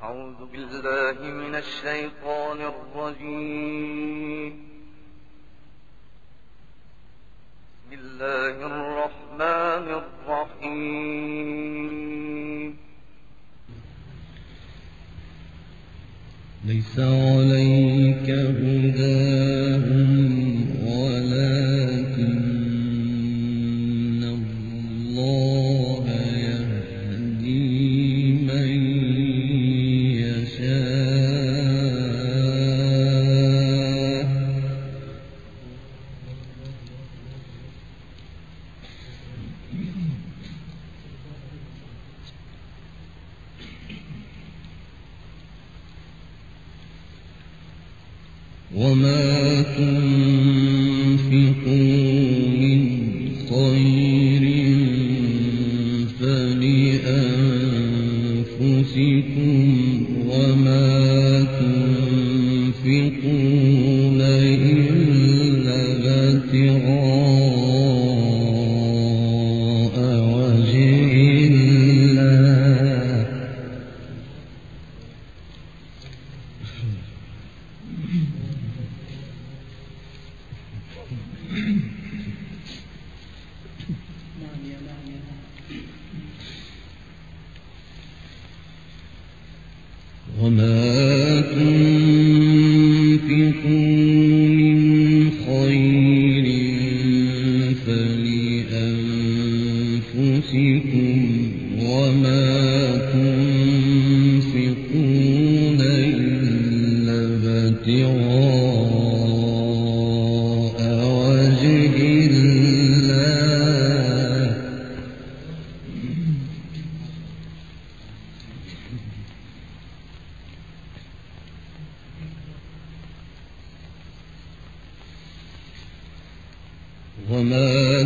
أعوذ بالله من الشيطان الرجيم. بسم الله الرحمن الرحيم. ليس عليك هداهم ولكن الله يهدي من يشاء وما تنفقوا من خير فلأنفسكم وما تنفقون إلا ابتغاء وجه الله وما تنفقوا من خير فلأنفسكم وما تنفقون إلا ابتغاء وجه الله وما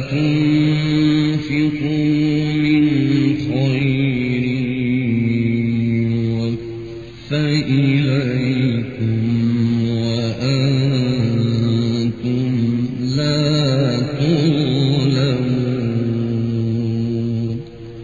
تنفقوا من خير يوفى إليكم وأنتم لا تظلمون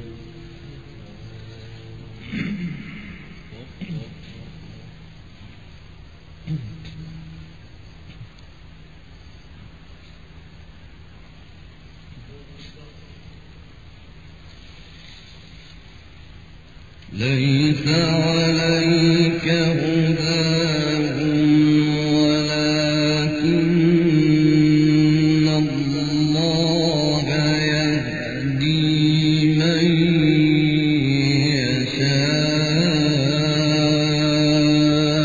ليس عليك هداهم ولكن الله يهدي من يشاء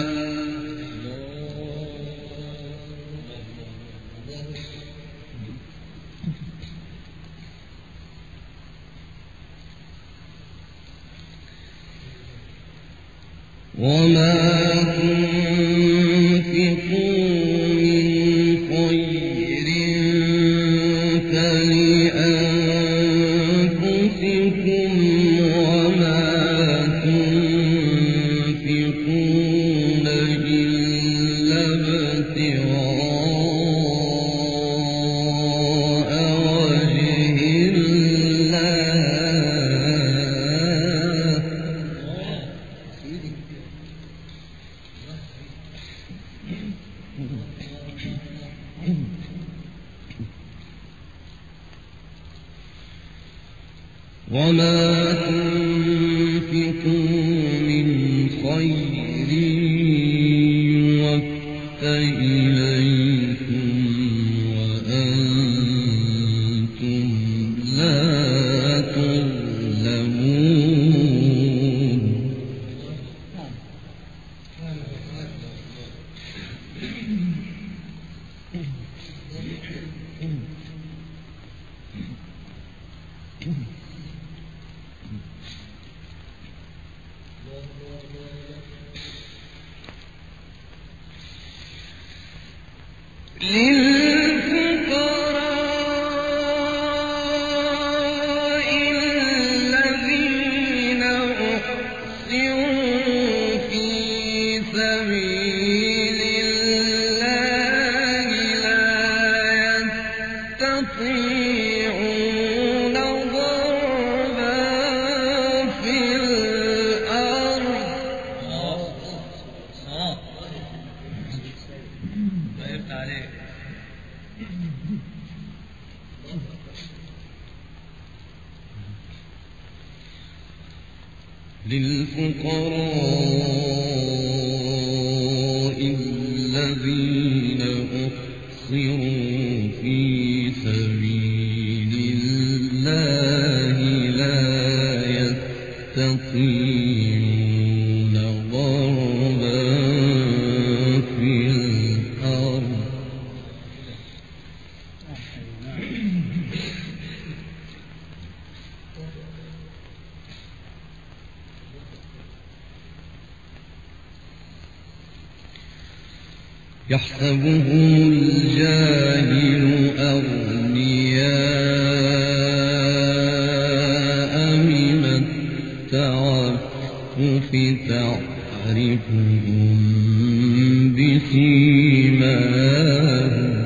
وما تنفقوا من خير فلأنفسكم وما تنفقون إلا ابتغاء وجه الله وما تنفقوا من خير يوفى إليكم وأنتم لا تظلمون للفقراء الذين أحصروا في سبيل الله لا يستطيعون ضربا في الأرض للفقراء الذين أحصروا في سبيل الله لا يستطيعون ضربا في الأرض يحسبهم الجاهل أغنياء من التعفف تعرفهم بسيماهم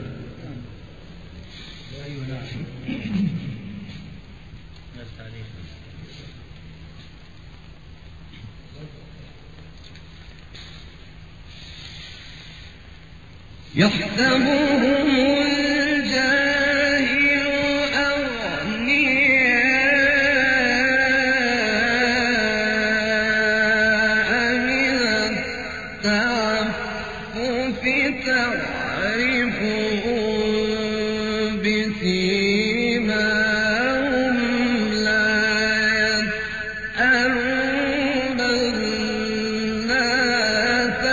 يحسبهم الجاهل أغنياء من التعفف تعرفهم بسيماهم لا يسألون الناس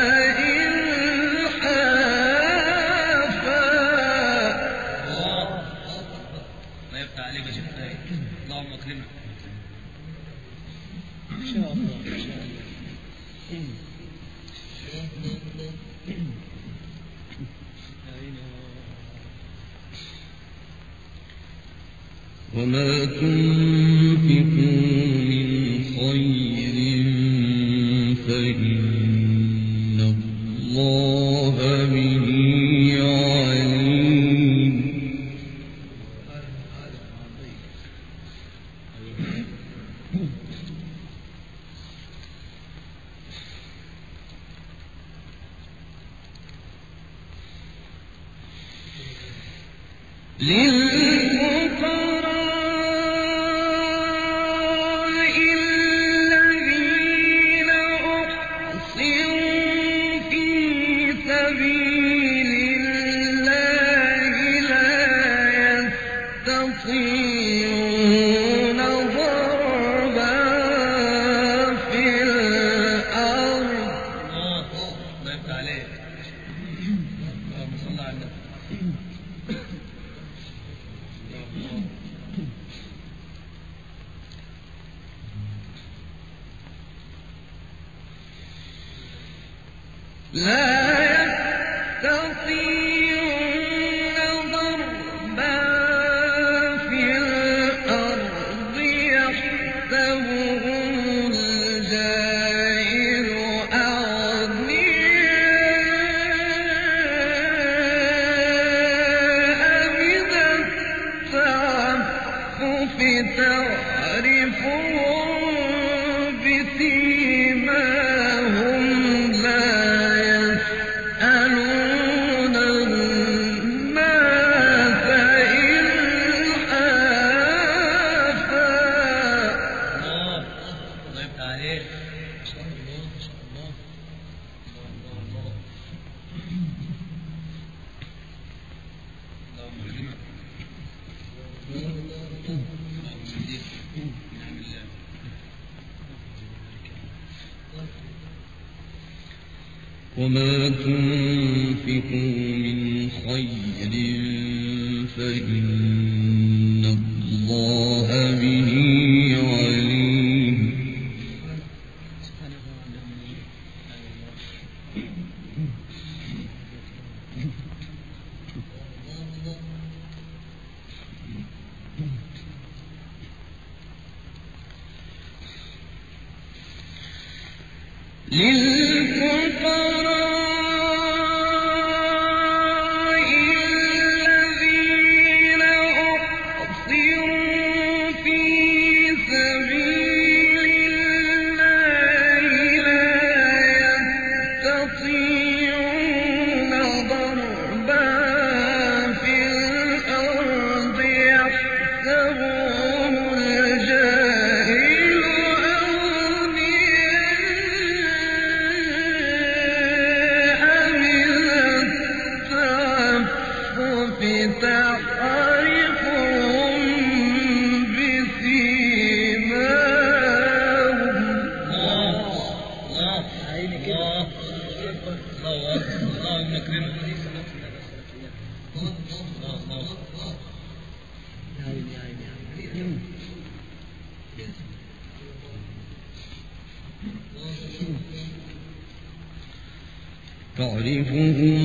إلحافا. الله يفتح عليك يا شيخ خالد. اللهم اكرمك إن شاء الله إن شاء الله. وما تنفقوا من خير فإن الله به عليم. للفقراء الذين أحصروا في سبيل الله لا يستطيعون ضربا في الأرض الله يفتح عليك. اللهم صل على النبي. لا يستطيعون ضربا في الأرض يحسبهم الجاهل أغنياء من التعفف تعرفهم بسيماهم لا يسألون الناس إلحافا. الله يفتح عليك. إن شاء الله إن شاء الله. اللهم اكرمك. اللهم اهديك بنعم الله. وما تنفقوا من خير فإن الله به عليم. للفقراء الذين أحصروا في سبيل الله لا يستطيعون ضربا في الأرض يحسبهم الجاهل أغنياء الله أكبر الله أكرمك الله يا عيني يا عيني يا عيني. تعرفهم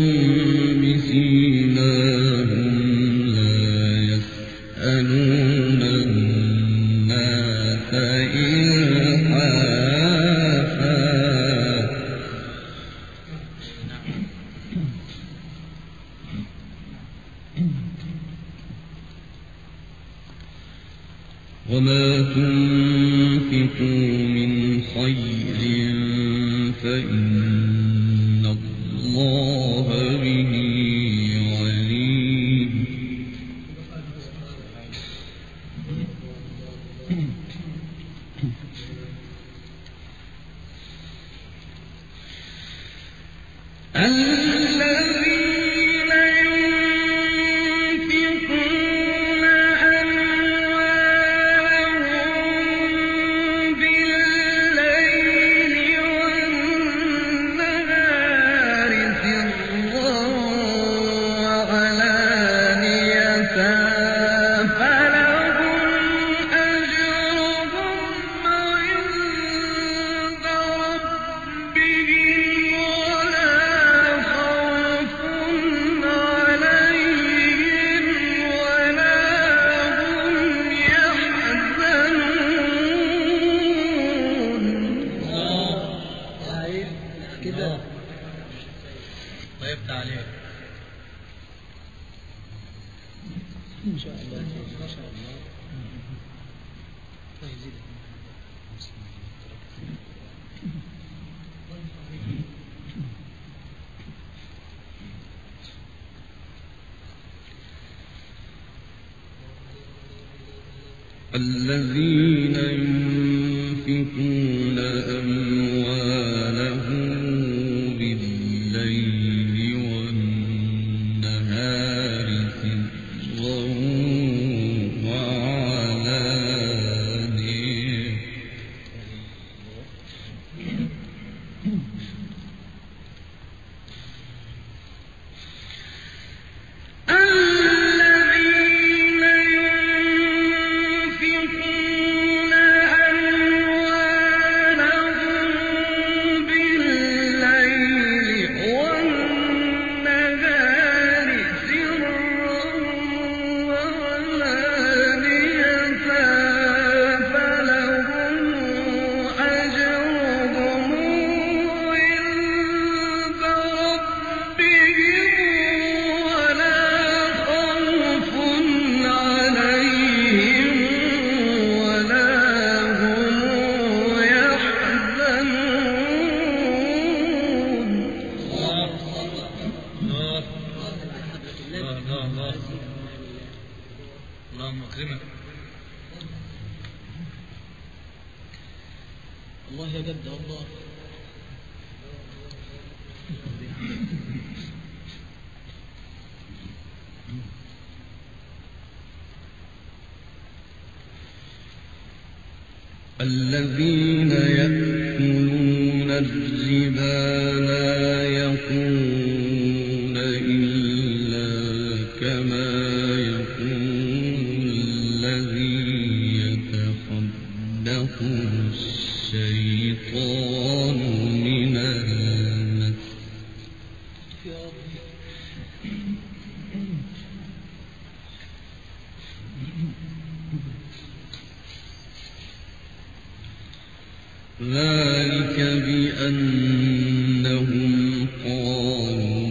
بسيماهم لا يسألون الناس إلحافا وما تنفقوا من خير فإن الله به عليم الذين ينفقون أموالهم بالليل والنهار سرا وعلانية فلهم أجرهم عند ربهم ولا خوف عليهم ولا هم يحزنون. عيب كده. طيبت عليك إن شاء الله إن شاء الله. الله يزيدك. الذين ينفقون أموالهم بالليل والنهار سرا وعلانية الذين ينفقون أموالهم بالليل والنهار سرا وعلانية فلهم أجرهم عند ربهم ولا خوف عليهم ولا هم يحزنون. الله اللهم أكرمك الله يا جد الله. الذين يأكلون الربا لا يقومون إلا كما يقوم الذي يتخبطه الشيطان من المس يا رب. ذلك بأنهم قالوا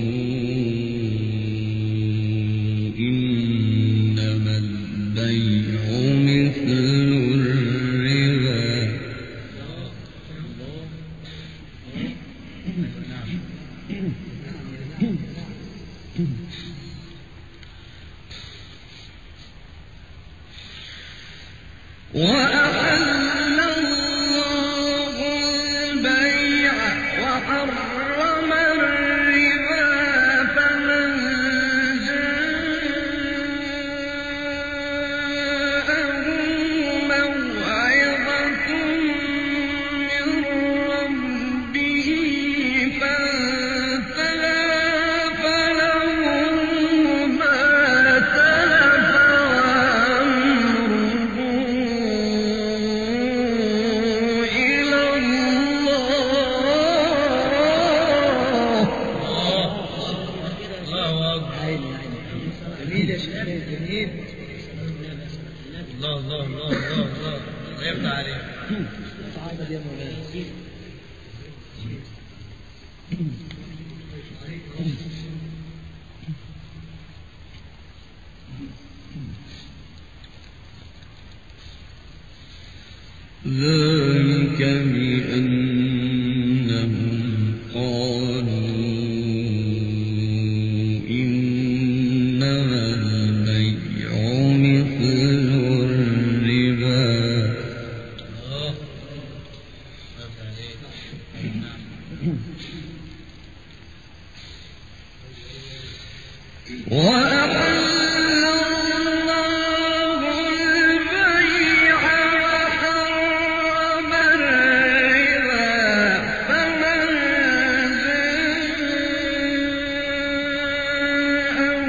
إنما البيع مثل الربا وأحل الله البيع وحرم الربا فمن جاءه موعظة من ربه فانتهى ذلك بأنهم قالوا إنما البيع مثل الربا وأحل الله البيع وحرم الربا فمن جاءه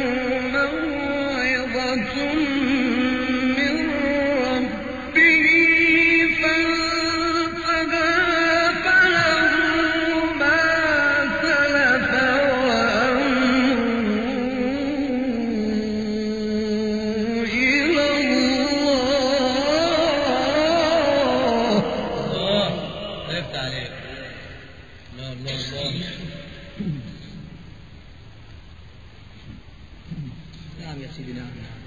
موعظة من ربه فانتهى فله ما سلف وأمره إلى الله. عرفت عليك. الله الله الله. نعم يا سيدي، نعم نعم.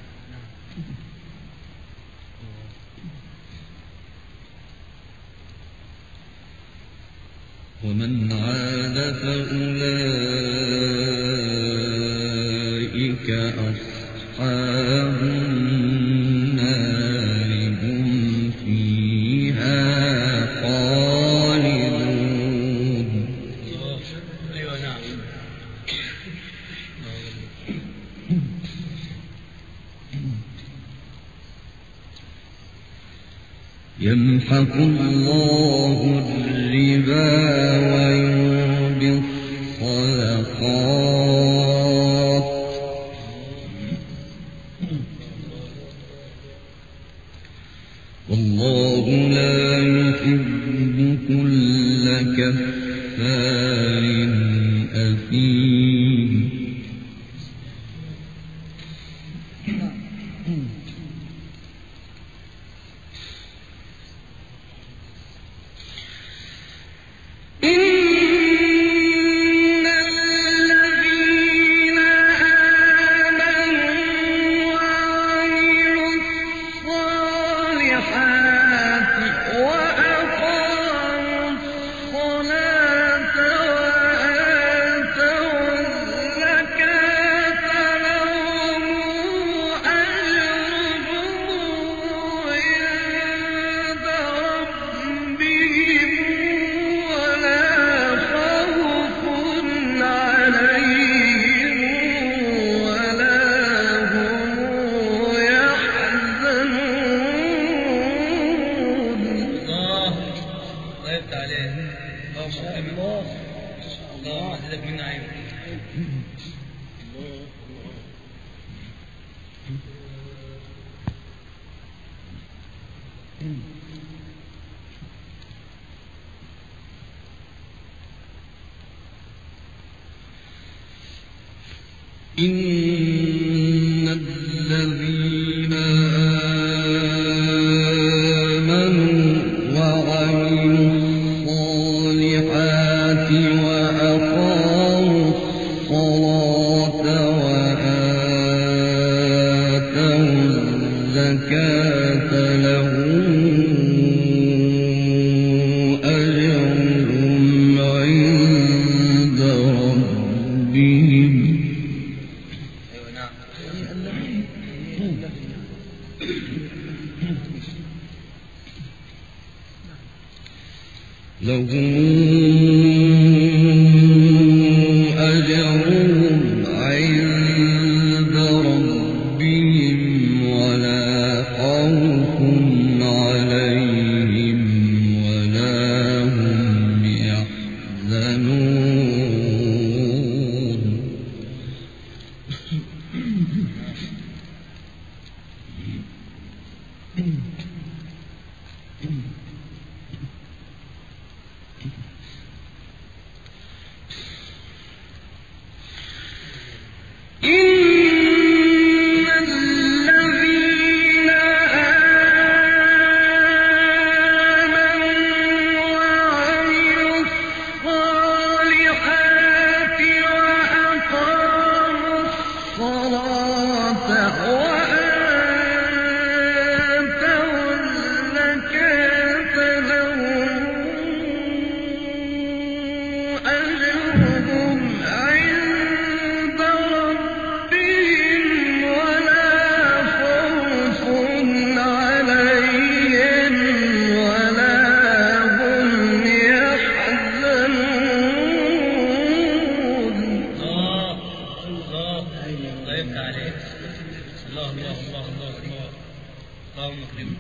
ومن عاد فأولئك أصحاب النار هم فيها خالدون. أيوة نعم. يمحق الله الربا ويربي الصدقات والله لا يحب كل كفار أثيم. إن الذين آمنوا وعملوا الصالحات وأقاموا الصلاة وآتوا الزكاة لهم أجرهم عند ربهم ولا خوف عليهم ولا هم يحزنون. الله عرفت عليك. الله الله أزيدك من نعيم. إن الذين آمنوا وعملوا الصالحات وأقاموا الصلاة وآتوا الزكاة لهم أجرهم عند ربهم أيوة نعم. لهم أجرهم عند ربهم ولا خوف عليهم ولا هم يحزنون. أجرهم عند ربهم ولا خوف عليهم ولا هم يحزنون. الله طيبت عليك. الله الله الله الله الله. اللهم اكرمك.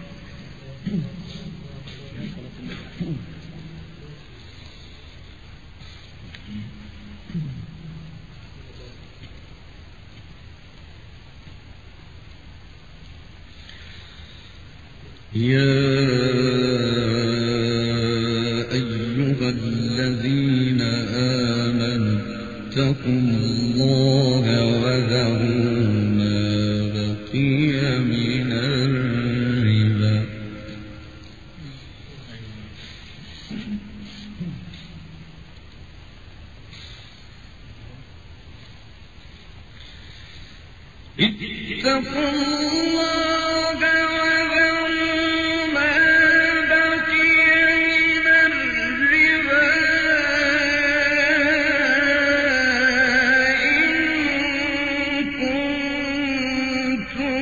يا أيها الذين آمنوا اتقوا الله وذروا ما بقي من الربا اتقوا الله وذروا ما بقي من الربا إن كنتم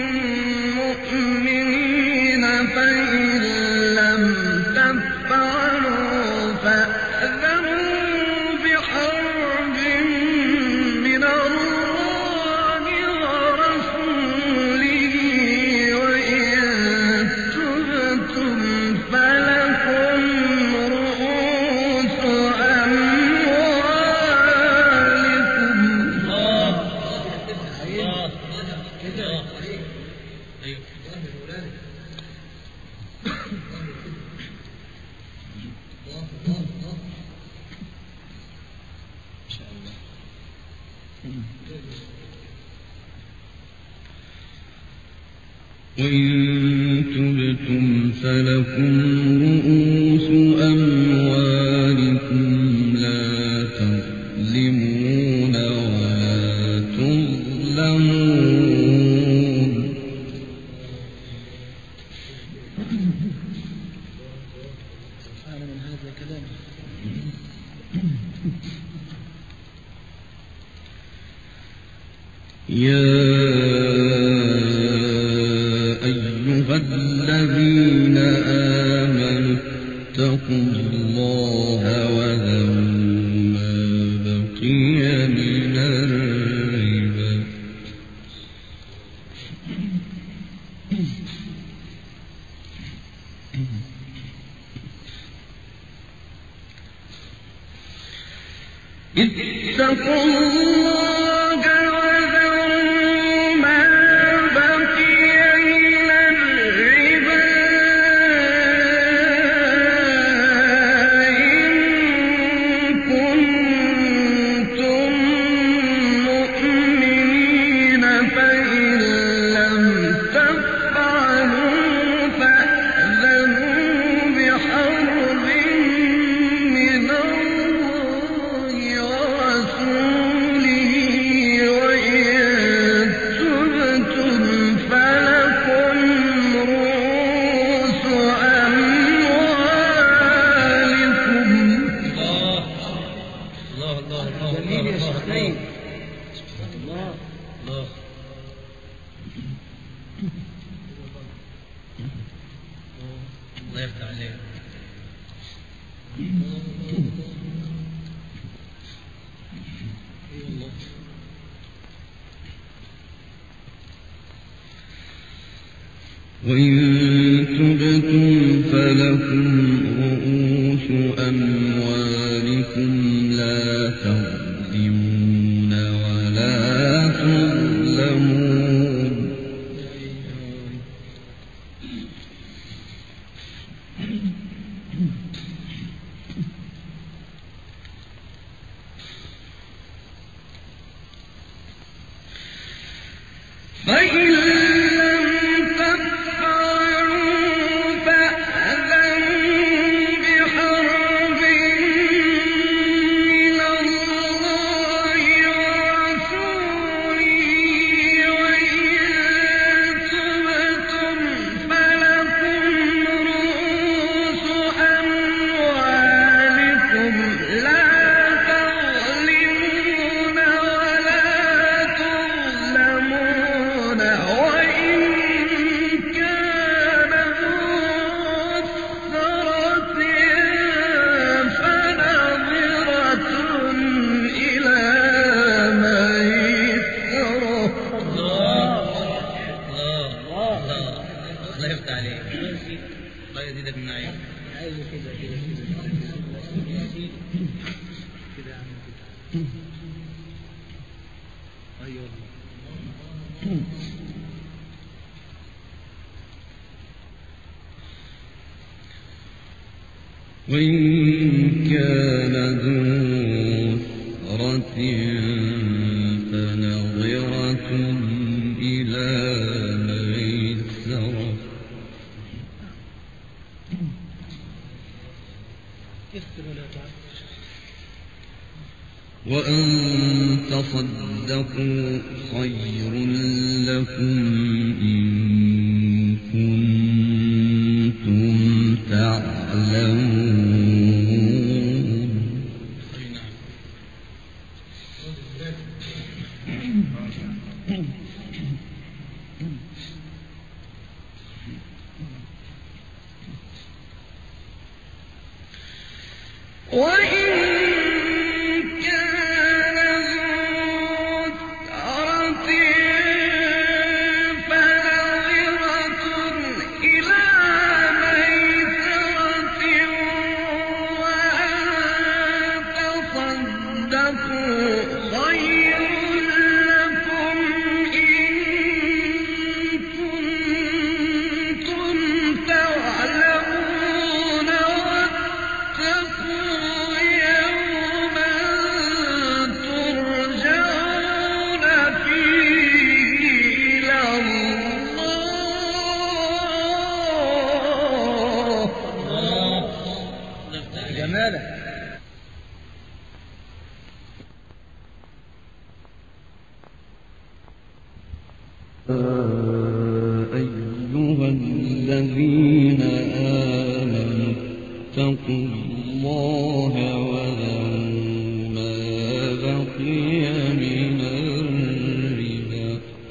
مؤمنين فإن لم تفعلوا فأذنوا بحرب من الله ورسوله وإن تبتم فلكم رؤوس أموالكم. الله الله الله. أيوه. وإن تبتم فلكم رؤوس أموالكم لا تظلمون ولا تظلمون. أنا من هذا الكلام. يا أيها الذين آمنوا اتقوا الله وذروا ما بقي من الربا اتقوا الله وذروا ما بقي من الربا إن كنتم مؤمنين فإن لم تفعلوا فأذنوا بحرب من الله ورسوله وإن تبتم فلكم رؤوس أموالكم. الله الله الله. جميل يا شيخ سيد. الله الله. الله يفتح عليك. وإن تبتم فلكم رؤوس أموالكم لا تظلمون ولا تظلمون. فإن لم تفعلوا فأذنوا بحرب من الله ورسوله وإن تبتم فلكم رؤوس أموالكم لا وإن كان ذو عسرة فنظرة إلى ميسرة وأن تصدقوا خير لكم إن كنتم تعلمون. أيها الذين آمنوا اتقوا الله وذروا ما بقي من الربا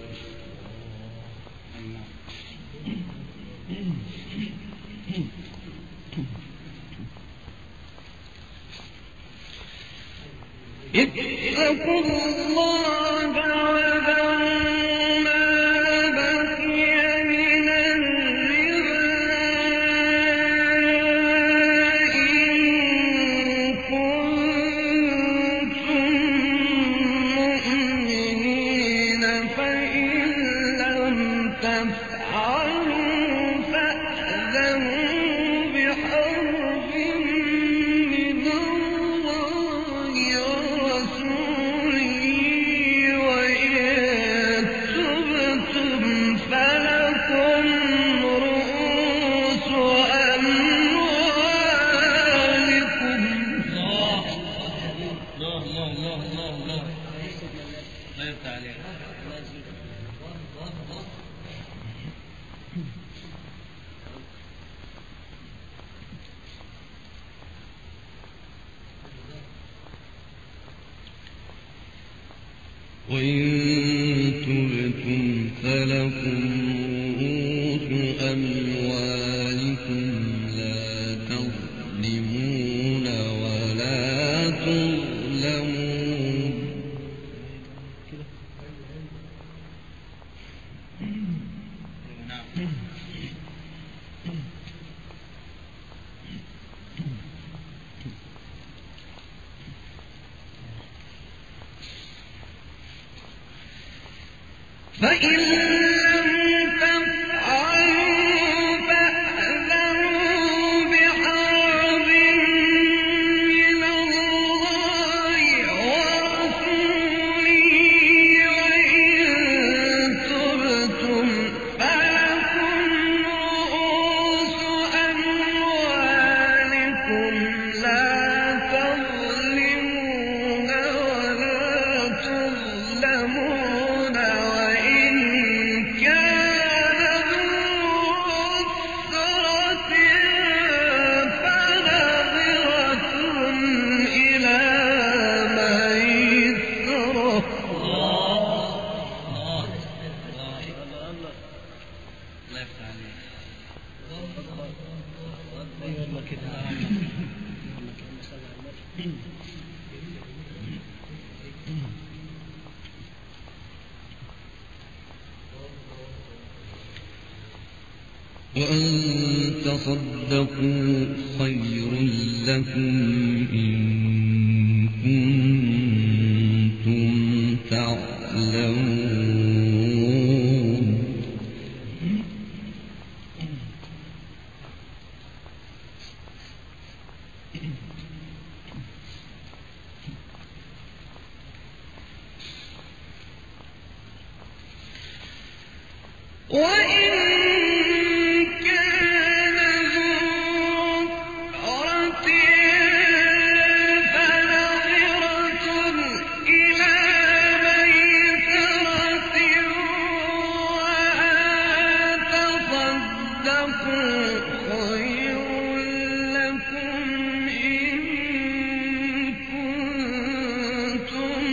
اتقوا الله وذروا ما بقي من الربا إن كنتم مؤمنين فإن لم تفعلوا فأذنوا بحرب من الله ورسوله وإن تبتم فلكم رؤوس أموالكم. الله لا يفتح عليك. وإن تبتم فلكم رؤوس أموالكم لا تظلمون ولا تظلمون. فإن لم تفعلوا فأذنوا بحرب من الله ورسوله وإن تبتم فلكم رؤوس أموالكم لا تظلمون ولا تظلمون وإن كان ذو عسرة فنظرة إلى ميسرة. الله يفتح عليك. والله كده. وأن تصدقوا خير لكم إن كنتم تعلمون. وإن كان ذو عسرة فنظرة إلى ميسرة وأن تصدقوا خير لكم إن كنتم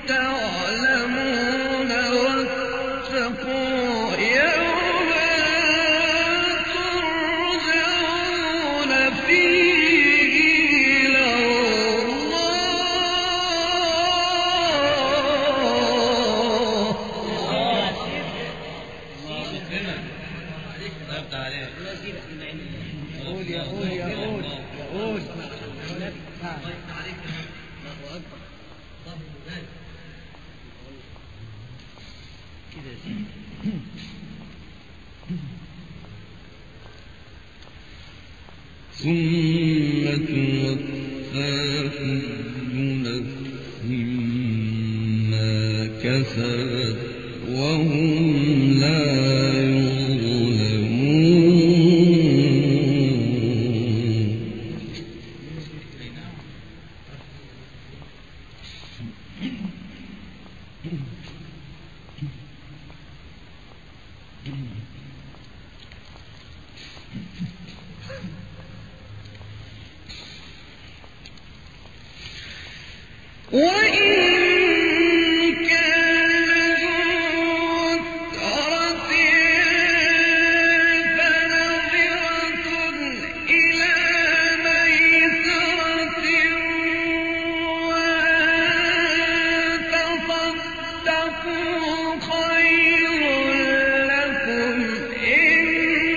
تعلمون واتقوا يوما ترجعون فيه إلى يقول يقول يقول يقول ثم توفى كل نفس ما كسبت وهم لا يظلمون. وإن كان ذو عسرة فنظرة إلى ميسرة وأن تصدقوا خير لكم إن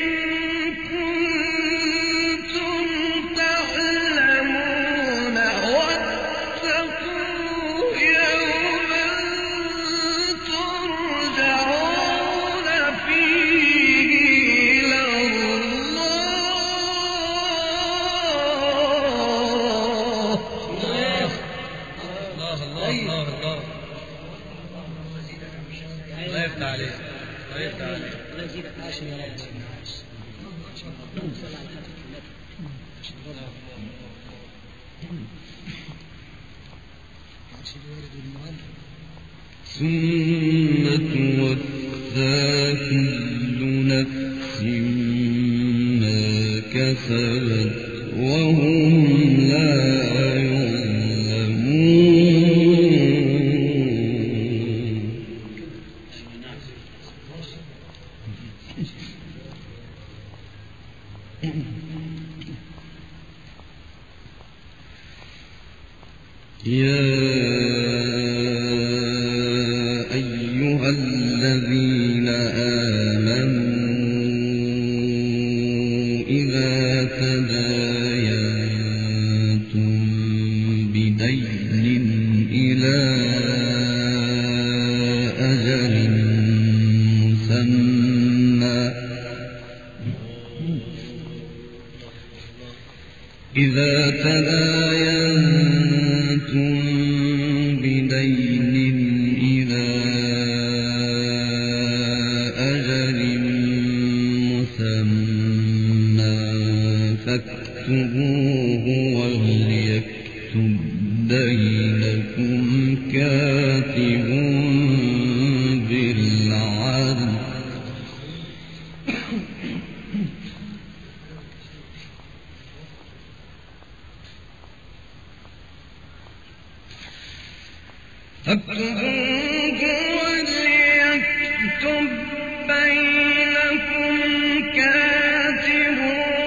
كنتم تعلمون واتقوا يوما ترجعون فيه إلى الله. الله يفتح عليك. الله يفتح عليك. الله يزيدك عاشر يا رب. صلى على الحبيب ثم توفى كل نفس ما كسبت وهم لا يظلمون. يا أيها الذين آمنوا إذا تداينتم بدين إلى أجل مسمى إذا تداينتم بدين إلى أجل مسمى فاكتبوه وليكتب بينكم كاتب بالعدل فاكتبوه وليكتب بينكم كاتب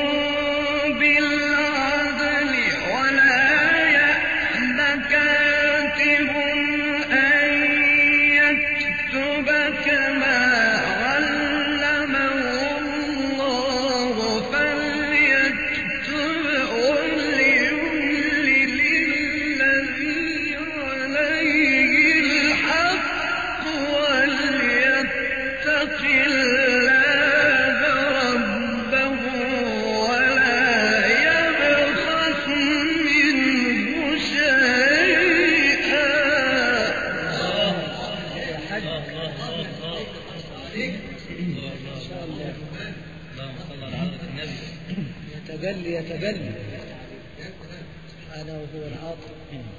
بالعدل ولا يأب كاتب أن يكتب كما علمه الله فليكتب وليملل الذي عليه الحق بل سبحانه هو العاطف.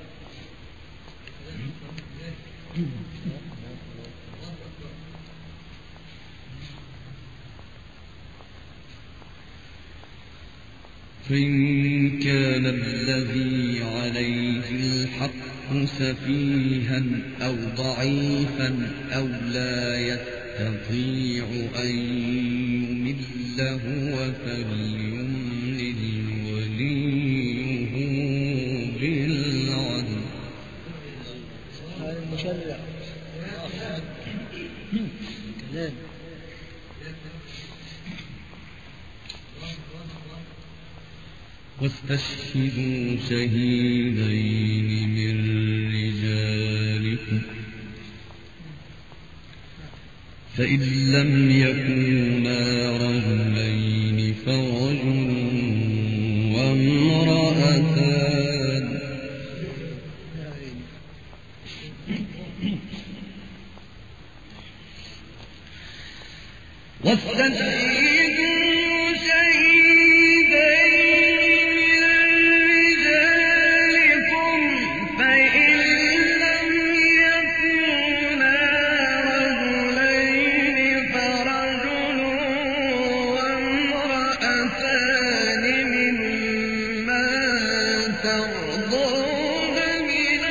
فإن كان الذي عليه الحق سفيها أو ضعيفا أو لا يستطيع أن يمل هو فليملل وليه بالعدل. هذا المشرع كلام. واستشهدوا شهيدين من رجالكم فإن لم يكونا رجلين فرجل وامرأتان واستشهدوا شهيدين من رجالكم فإن لم يكونا رجلين فرجل وامرأتان ممن ترضون من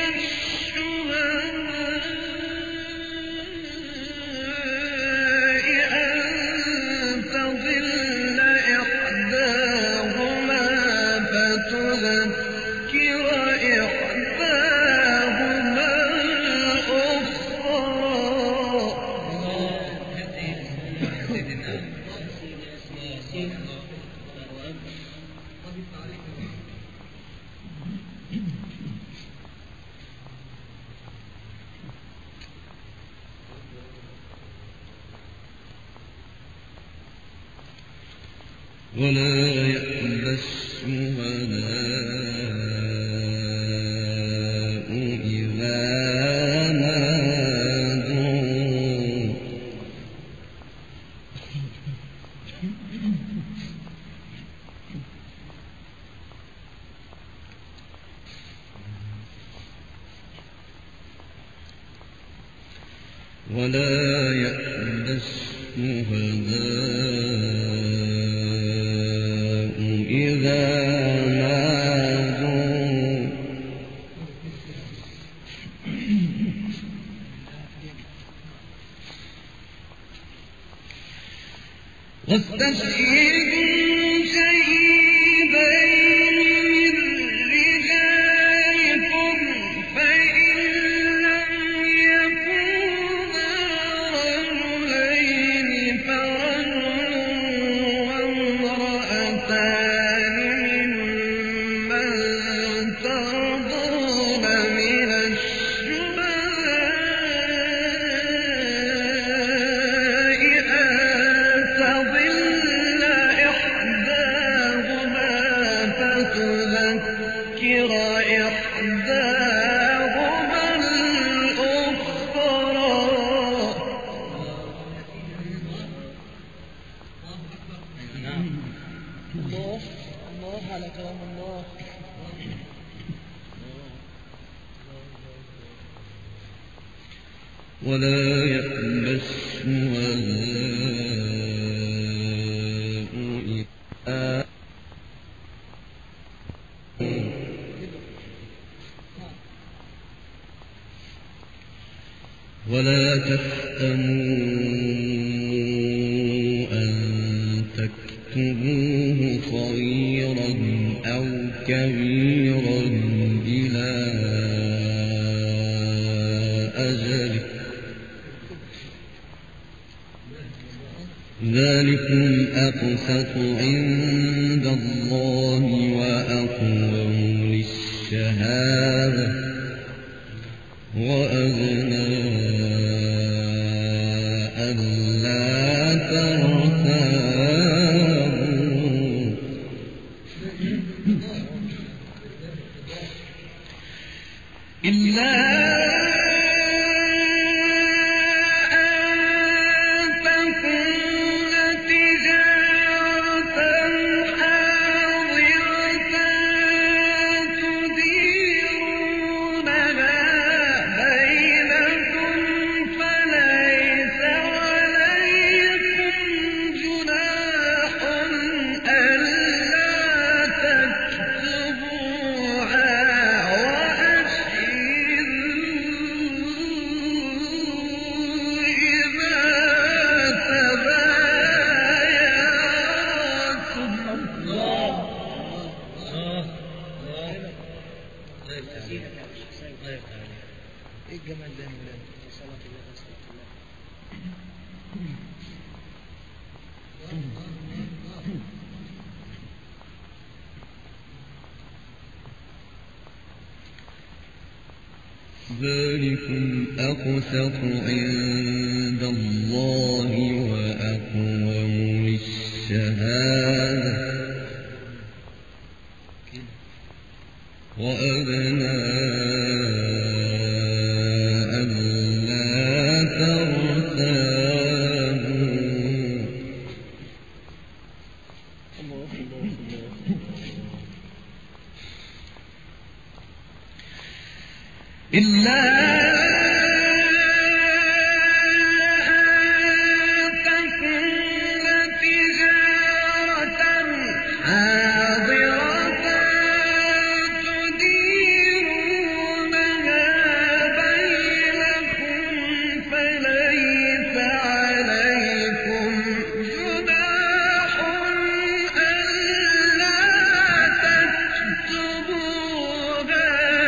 ولا يأبى الشهداء إذا ما دعوا واستشهدوا شهيدين من رجالكم فإن لم يكونا رجلين فرجل وامرأتان ممن ترضون من الله على كلام الله. ولا يأبى الشهداء إذا ولا تسأموا أن تكتبوه صغيرا أو كبيرا إلى أجله ذلكم أقسط عند الله وأقوم للشهادة وأدنى ألا ترتابوا إلا تكون تجارة حاضرة الله يفتح عليك. ايه الجمال ده يا مولانا؟ صلاة الله وصلاة الله. ذلكم أقسط عند الله وأقوم للشهادة وأدنى ألا ترتابوا. إلا أن تكون تجارة حاضرة تديرونها بينكم فليس عليكم جناح ألا تكتبوها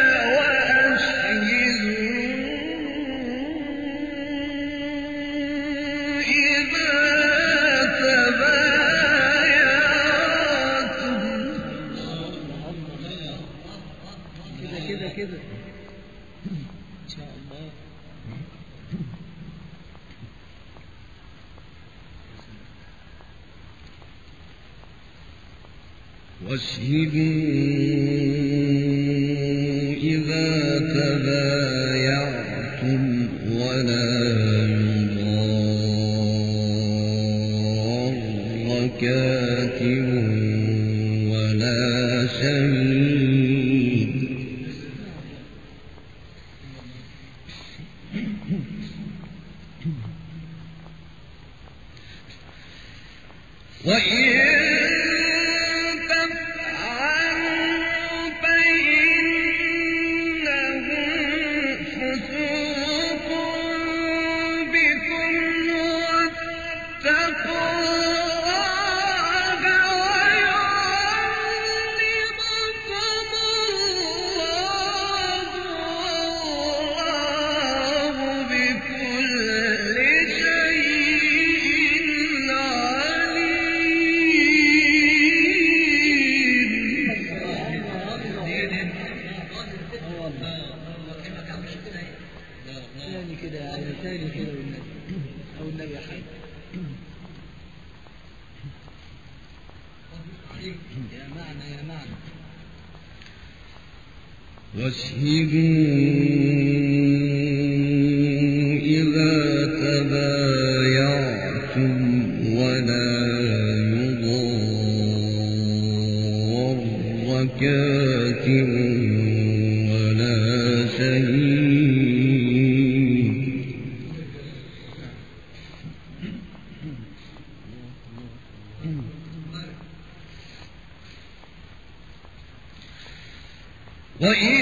كده ان شاء الله. واشهدوا إذا تبايعتم ولا يضار كاتب ولا شهيد. وإن تفعلوا فإنه فسوق بكم واتقوا الله ويعلمكم الله والله بكل شيء تاني كده يعني تاني كده والنبي او النبي يا حاج. يا معنى يا معنى. واشهدوا إذا تبايعتم ولا يضار كاتب ولا شهيد. وإن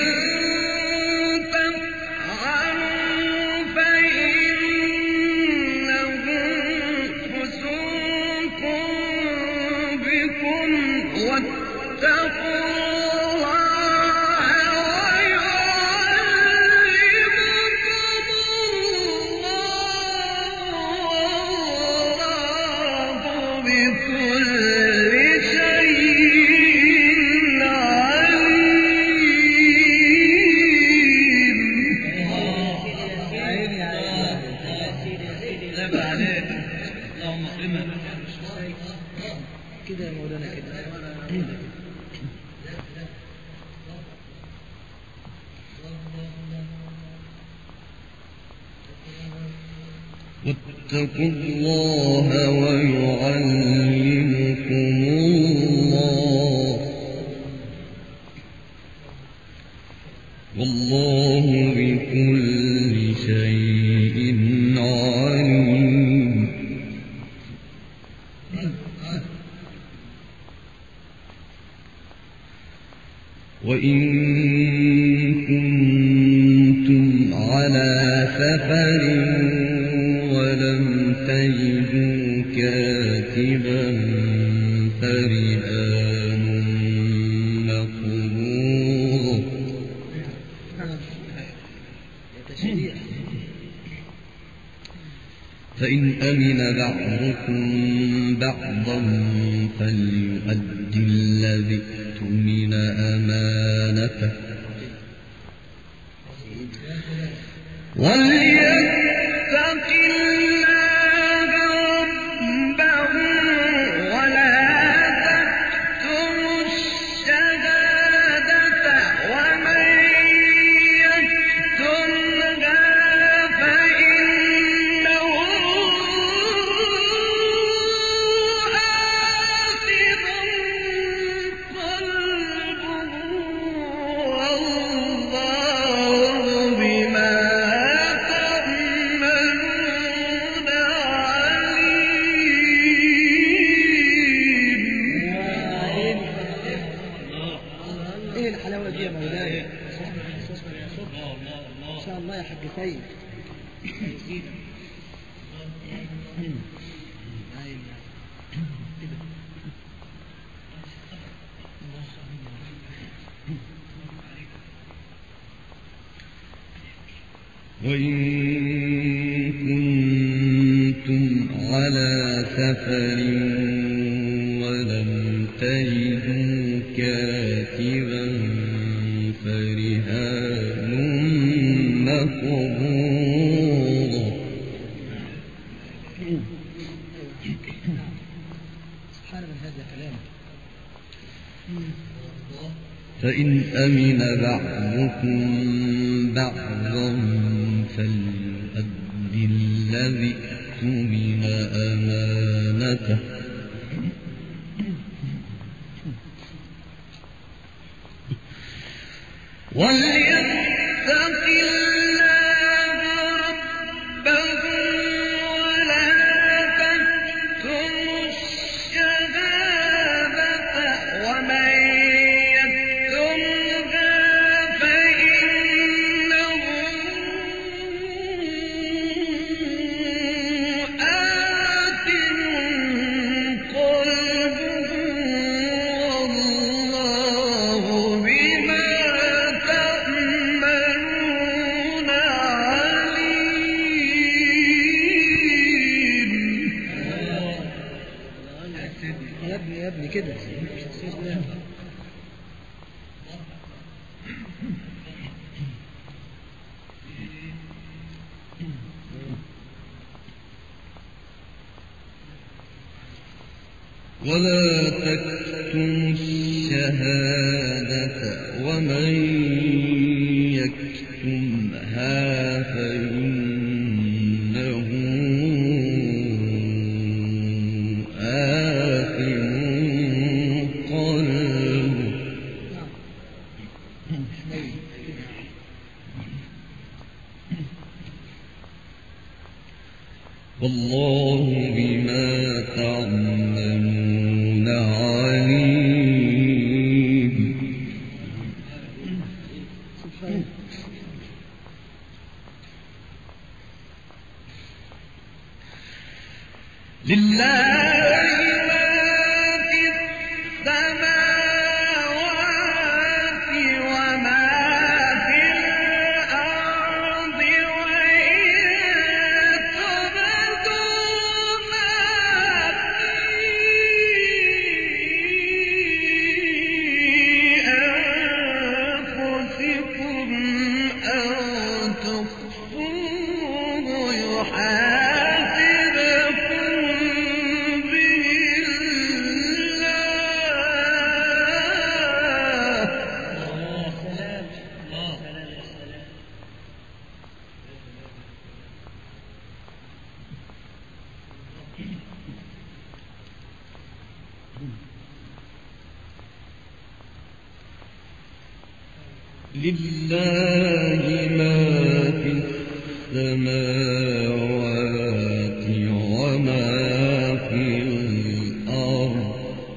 تفعلوا فإنه فسوق بكم واتقوا الله ويعلمكم الله والله بكل شيء عليم. عيني يا اللهم اكرمنا. كده يا مولانا كده. واتقوا الله ويعلمكم الله والله بكل شيء عليم. وإن كنتم على سفر ولم تجدوا كاتبا فرهان مقبوض فإن أمن بعضكم بعضا فليؤدي الذي اؤتمن أمانته وليتق الله ربه ولا تكتموا الشهادة ومن يكتمها فإنه آثم قلبه والله بما تعملون عليم. ايه الحلاوة دي يا مولاي؟ ان شاء الله يا حاج سيد. وإن كنتم على سفر ولم تجدوا كاتبا فرهان مقبوضة سبحان من هذا كلام. فإن أمن بعضكم بعضا فليؤدي الذي اؤتمن أمانته وليتق الله ربه ولا تكتموا الشهادة ومن يكتمها فإنه آثم قلبه والله بما تعملون عليم. يا ابني كده. ولا تكتموا الشهادة ومن يكتمها فإنه آثم قلبه والله بما تعملون عليم. لله ما في السماوات وما في الأرض وإن تبدوا ما في أنفسكم أو تخفوه يحاسبكم به لله ما في السماوات وما في الأرض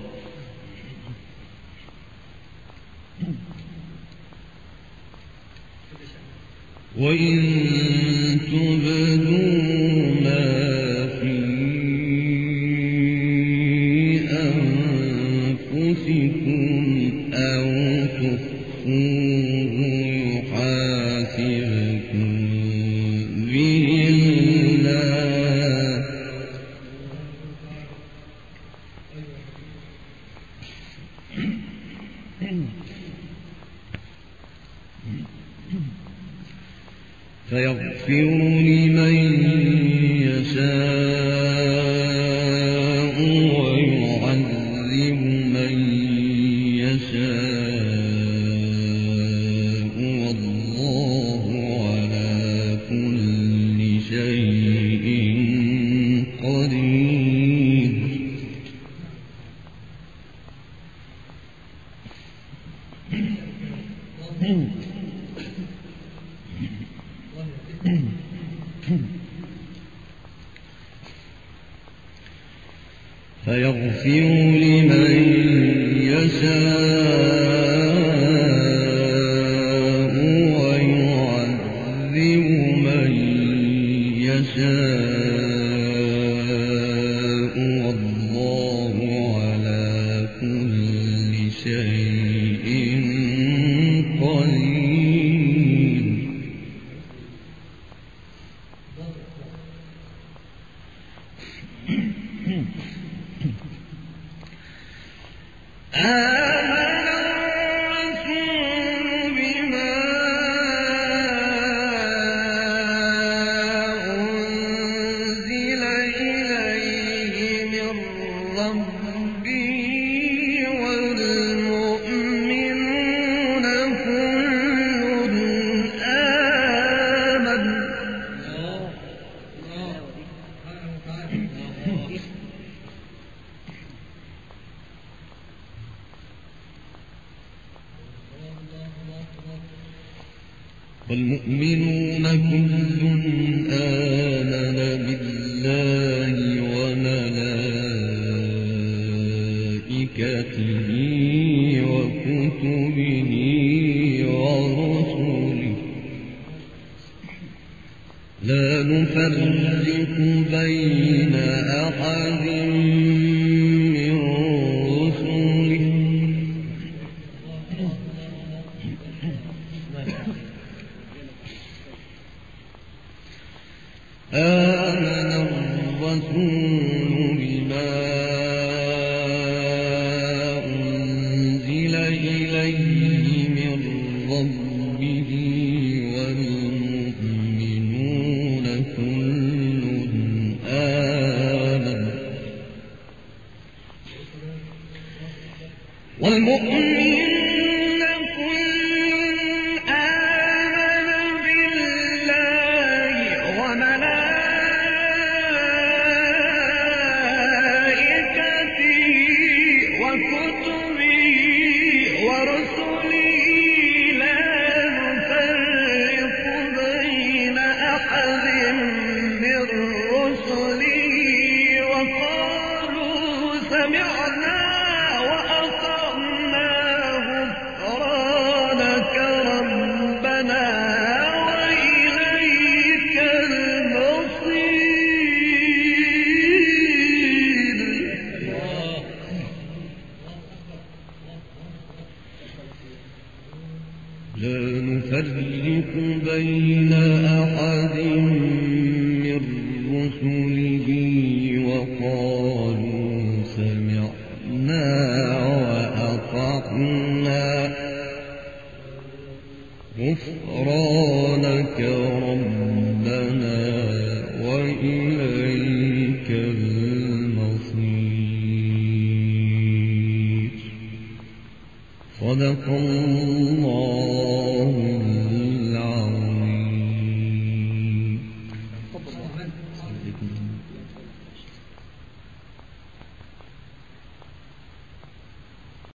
وإن تبدوا ما في أنفسكم أو تخفوه يحاسبكم فيغفر لمن يشاء ويعذب من يشاء والله على كل شيء قدير. فيغفر لمن يشاء ويعذب من يشاء والله على كل شيء قدير. آمن الرسول بما أنزل إليه من ربه والمؤمنون كل آمن والمؤمنون كل آمن بالله وملائكته وكتبه ورسله لا نفرق بين أحد من رسله آمن الرسول بما أنزل إليه من ربه والمؤمنون كل آمن بالله وملائكته وكتبه ورسله لا نفرق بين أحد من رسله وقالوا سمعنا وأطعنا غفرانك ربنا وإليك المصير. لا نفرق بين أحد من رسله وقالوا سمعنا وأطعنا غفرانك ربنا وإليك المصير. صدق الله